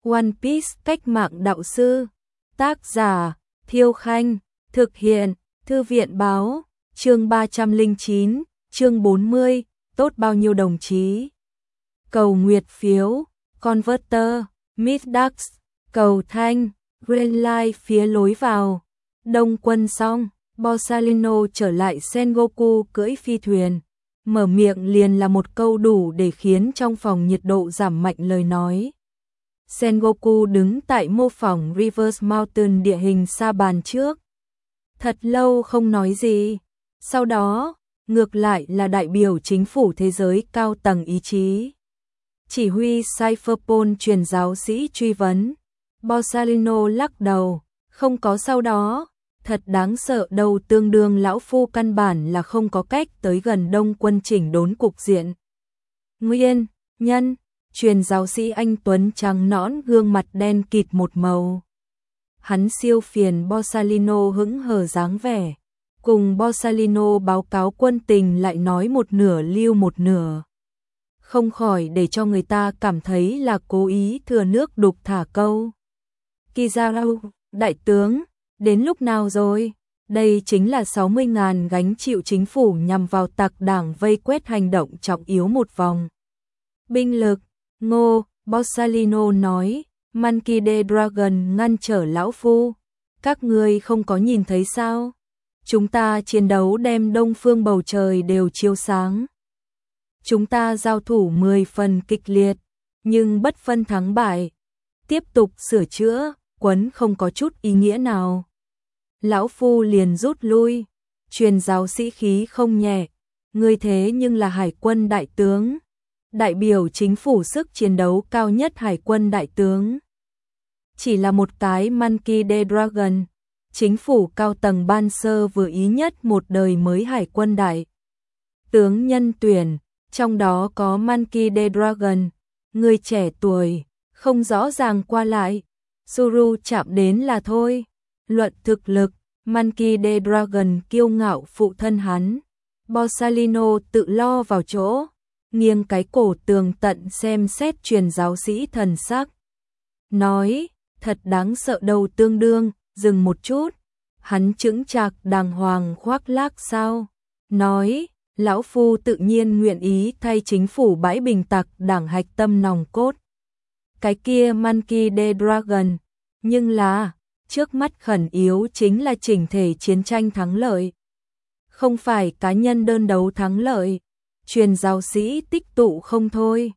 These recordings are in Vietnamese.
One Piece cách mạng đạo sư. Tác giả Thiêu Khanh. Thực hiện Thư viện báo. Chương 309, chương 40, tốt bao nhiêu đồng chí. Cầu nguyệt phiếu, Converter, Middax, cầu thanh, Greenlight phía lối vào. Đông quân xong, Borsalino trở lại Sengoku cưỡi phi thuyền. Mở miệng liền là một câu đủ để khiến trong phòng nhiệt độ giảm mạnh lời nói. Sengoku đứng tại mô phỏng Reverse Mountain địa hình sa bàn trước. Thật lâu không nói gì. Sau đó, ngược lại là đại biểu chính phủ thế giới cao tầng ý chí. Chỉ huy Cypherpol truyền giáo sĩ truy vấn. Borsalino lắc đầu, không có sau đó. Thật đáng sợ đâu, tương đương lão phu căn bản là không có cách tới gần đông quân chỉnh đốn cục diện. Nguyên nhân, truyền giáo sĩ anh tuấn trắng nõn gương mặt đen kịt một màu. Hắn siêu phiền Borsalino hững hờ dáng vẻ. Cùng Borsalino báo cáo quân tình lại nói một nửa lưu một nửa. Không khỏi để cho người ta cảm thấy là cố ý thừa nước đục thả câu. Kizaru, đại tướng, đến lúc nào rồi? Đây chính là 60.000 gánh chịu chính phủ nhằm vào tặc đảng vây quét hành động trọng yếu một vòng. Binh lực, Ngô, Borsalino nói, Monkey D. Dragon ngăn trở lão phu. Các ngươi không có nhìn thấy sao? Chúng ta chiến đấu đem đông phương bầu trời đều chiếu sáng. Chúng ta giao thủ 10 phần kịch liệt, nhưng bất phân thắng bại. Tiếp tục sửa chữa, quấn không có chút ý nghĩa nào. Lão phu liền rút lui. Truyền giáo sĩ khí không nhẹ. Ngươi thế nhưng là hải quân đại tướng. Đại biểu chính phủ sức chiến đấu cao nhất hải quân đại tướng. Chỉ là một cái Monkey D. Dragon. Chính phủ cao tầng ban sơ vừa ý nhất một đời mới hải quân đại tướng nhân tuyển, trong đó có Monkey D. Dragon, người trẻ tuổi, không rõ ràng qua lại, Suru chạm đến là thôi. Luận thực lực, Monkey D. Dragon kiêu ngạo phụ thân hắn. Borsalino tự lo vào chỗ, nghiêng cái cổ tường tận xem xét truyền giáo sĩ thần sắc. Nói, thật đáng sợ đầu, tương đương. Dừng một chút, hắn chững chạc đàng hoàng khoác lác sao? Nói, lão phu tự nhiên nguyện ý thay chính phủ bãi bình tặc đảng hạch tâm nòng cốt. Cái kia Monkey D. Dragon, nhưng là, trước mắt khẩn yếu chính là chỉnh thể chiến tranh thắng lợi. Không phải cá nhân đơn đấu thắng lợi, truyền giáo sĩ tích tụ không thôi.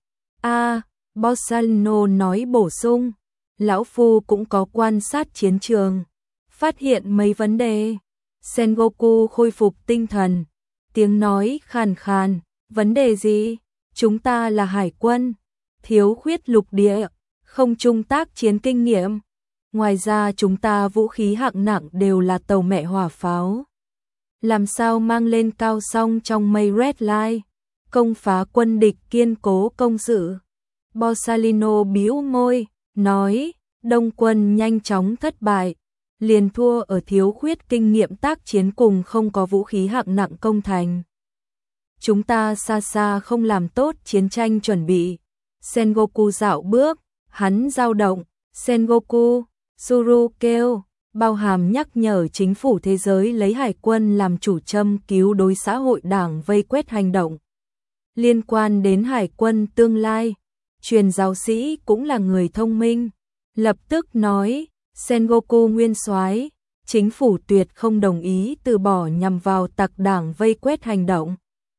Borsalino nói bổ sung. Lão phu cũng có quan sát chiến trường, phát hiện mấy vấn đề. Sengoku khôi phục tinh thần, tiếng nói khàn khàn, vấn đề gì? Chúng ta là hải quân, thiếu khuyết lục địa, không trung tác chiến kinh nghiệm. Ngoài ra chúng ta vũ khí hạng nặng đều là tàu mẹ hỏa pháo. Làm sao mang lên cao song trong mây Red Line, công phá quân địch kiên cố công sự. Borsalino bĩu môi, nói, đông quân nhanh chóng thất bại, liền thua ở thiếu khuyết kinh nghiệm tác chiến cùng không có vũ khí hạng nặng công thành. Chúng ta xa xa không làm tốt chiến tranh chuẩn bị. Sengoku dạo bước, hắn dao động, Sengoku, Suru kêu, bao hàm nhắc nhở chính phủ thế giới lấy hải quân làm chủ châm cứu đối xã hội đảng vây quét hành động. Liên quan đến hải quân tương lai, truyền giáo sĩ cũng là người thông minh. Lập tức nói, Sengoku nguyên soái, chính phủ tuyệt không đồng ý từ bỏ nhằm vào tặc đảng vây quét hành động.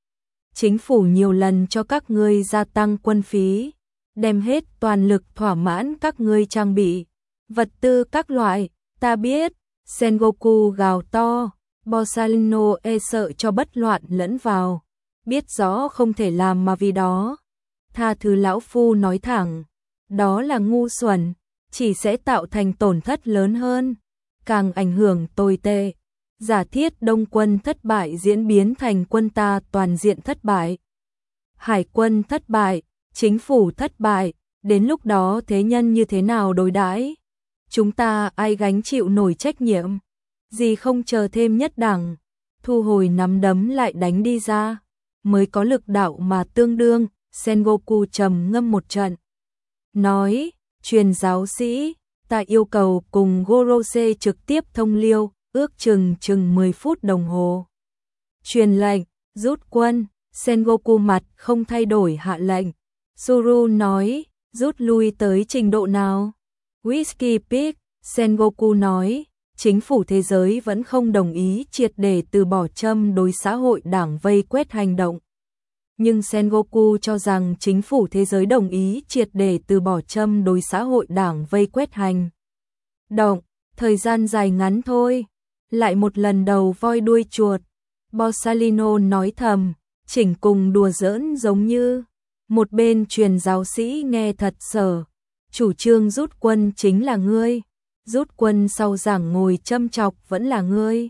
Chính phủ nhiều lần cho các ngươi gia tăng quân phí, đem hết toàn lực thỏa mãn các ngươi trang bị, vật tư các loại, ta biết. Sengoku gào to, Borsalino e sợ cho bất loạn lẫn vào, biết rõ không thể làm mà vì đó. Tha thứ lão phu nói thẳng, đó là ngu xuẩn, chỉ sẽ tạo thành tổn thất lớn hơn, càng ảnh hưởng tồi tệ. Giả thiết đông quân thất bại diễn biến thành quân ta toàn diện thất bại. Hải quân thất bại, chính phủ thất bại, đến lúc đó thế nhân như thế nào đối đãi? Chúng ta ai gánh chịu nổi trách nhiệm? Gì không chờ thêm nhất đẳng, thu hồi nắm đấm lại đánh đi ra, mới có lực đạo mà tương đương. Sengoku trầm ngâm một trận, nói, Truyền giáo sĩ, ta yêu cầu cùng Gorose trực tiếp thông liêu, ước chừng 10 phút đồng hồ. Truyền lệnh, rút quân, Sengoku mặt không thay đổi hạ lệnh. Suru nói, rút lui tới trình độ nào? Whiskey Peak, Sengoku nói, chính phủ thế giới vẫn không đồng ý triệt để từ bỏ châm đối xã hội đảng vây quét hành động. Nhưng Sengoku cho rằng chính phủ thế giới đồng ý triệt để từ bỏ châm đối xã hội đảng vây quét hành động, thời gian dài ngắn thôi. Lại một lần đầu voi đuôi chuột. Borsalino nói thầm, chỉnh cùng đùa giỡn giống như. Một bên truyền giáo sĩ nghe thật sở. Chủ trương rút quân chính là ngươi. Rút quân sau giảng ngồi châm chọc vẫn là ngươi.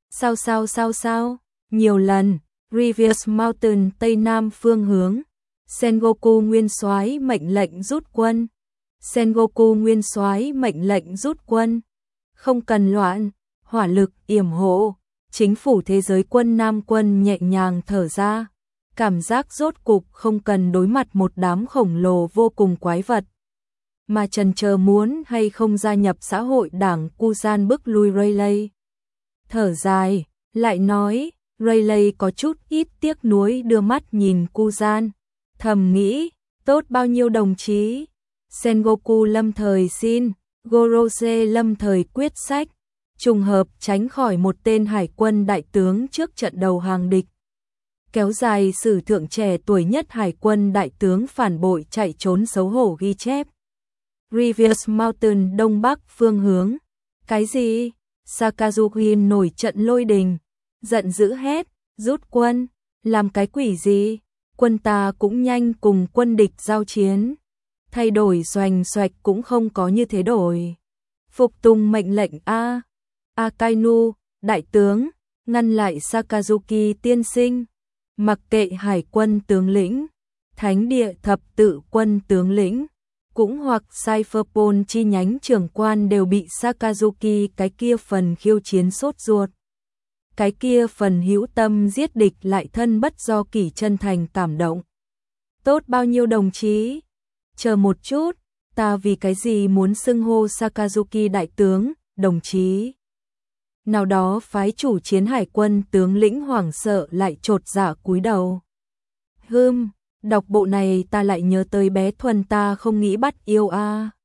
Sao? Nhiều lần. Rivers Mountain Tây Nam phương hướng. Sengoku nguyên soái mệnh lệnh rút quân. Sengoku nguyên soái mệnh lệnh rút quân. Không cần loạn, hỏa lực yểm hộ. Chính phủ thế giới quân Nam quân nhẹ nhàng thở ra. Cảm giác rốt cục không cần đối mặt một đám khổng lồ vô cùng quái vật. Mà chần chờ muốn hay không gia nhập xã hội đảng Kusan bức lui Rayleigh. Thở dài, lại nói, Rayleigh có chút ít tiếc nuối đưa mắt nhìn Kusan. Thầm nghĩ, tốt bao nhiêu đồng chí. Sengoku lâm thời xin, Gorose lâm thời quyết sách. Trùng hợp tránh khỏi một tên hải quân đại tướng trước trận đầu hàng địch. Kéo dài sử thượng trẻ tuổi nhất hải quân đại tướng phản bội chạy trốn xấu hổ ghi chép. Rivers Mountain đông bắc phương hướng. Cái gì? Sakazuki nổi trận lôi đình. Giận dữ hét, rút quân. Làm cái quỷ gì? Quân ta cũng nhanh cùng quân địch giao chiến. Thay đổi xoành xoạch cũng không có như thế đổi. Phục tùng mệnh lệnh A. Akainu, đại tướng, ngăn lại Sakazuki tiên sinh. Mặc kệ hải quân tướng lĩnh, thánh địa thập tự quân tướng lĩnh, cũng hoặc Cypherpol chi nhánh trưởng quan đều bị Sakazuki cái kia phần khiêu chiến sốt ruột. Cái kia phần hữu tâm giết địch lại thân bất do kỷ chân thành cảm động. Tốt bao nhiêu đồng chí? Chờ một chút, ta vì cái gì muốn xưng hô Sakazuki đại tướng, đồng chí? Nào đó phái chủ chiến hải quân tướng lĩnh hoảng sợ lại chột dạ cúi đầu. Đọc bộ này ta lại nhớ tới bé Thuần ta không nghĩ bắt yêu a.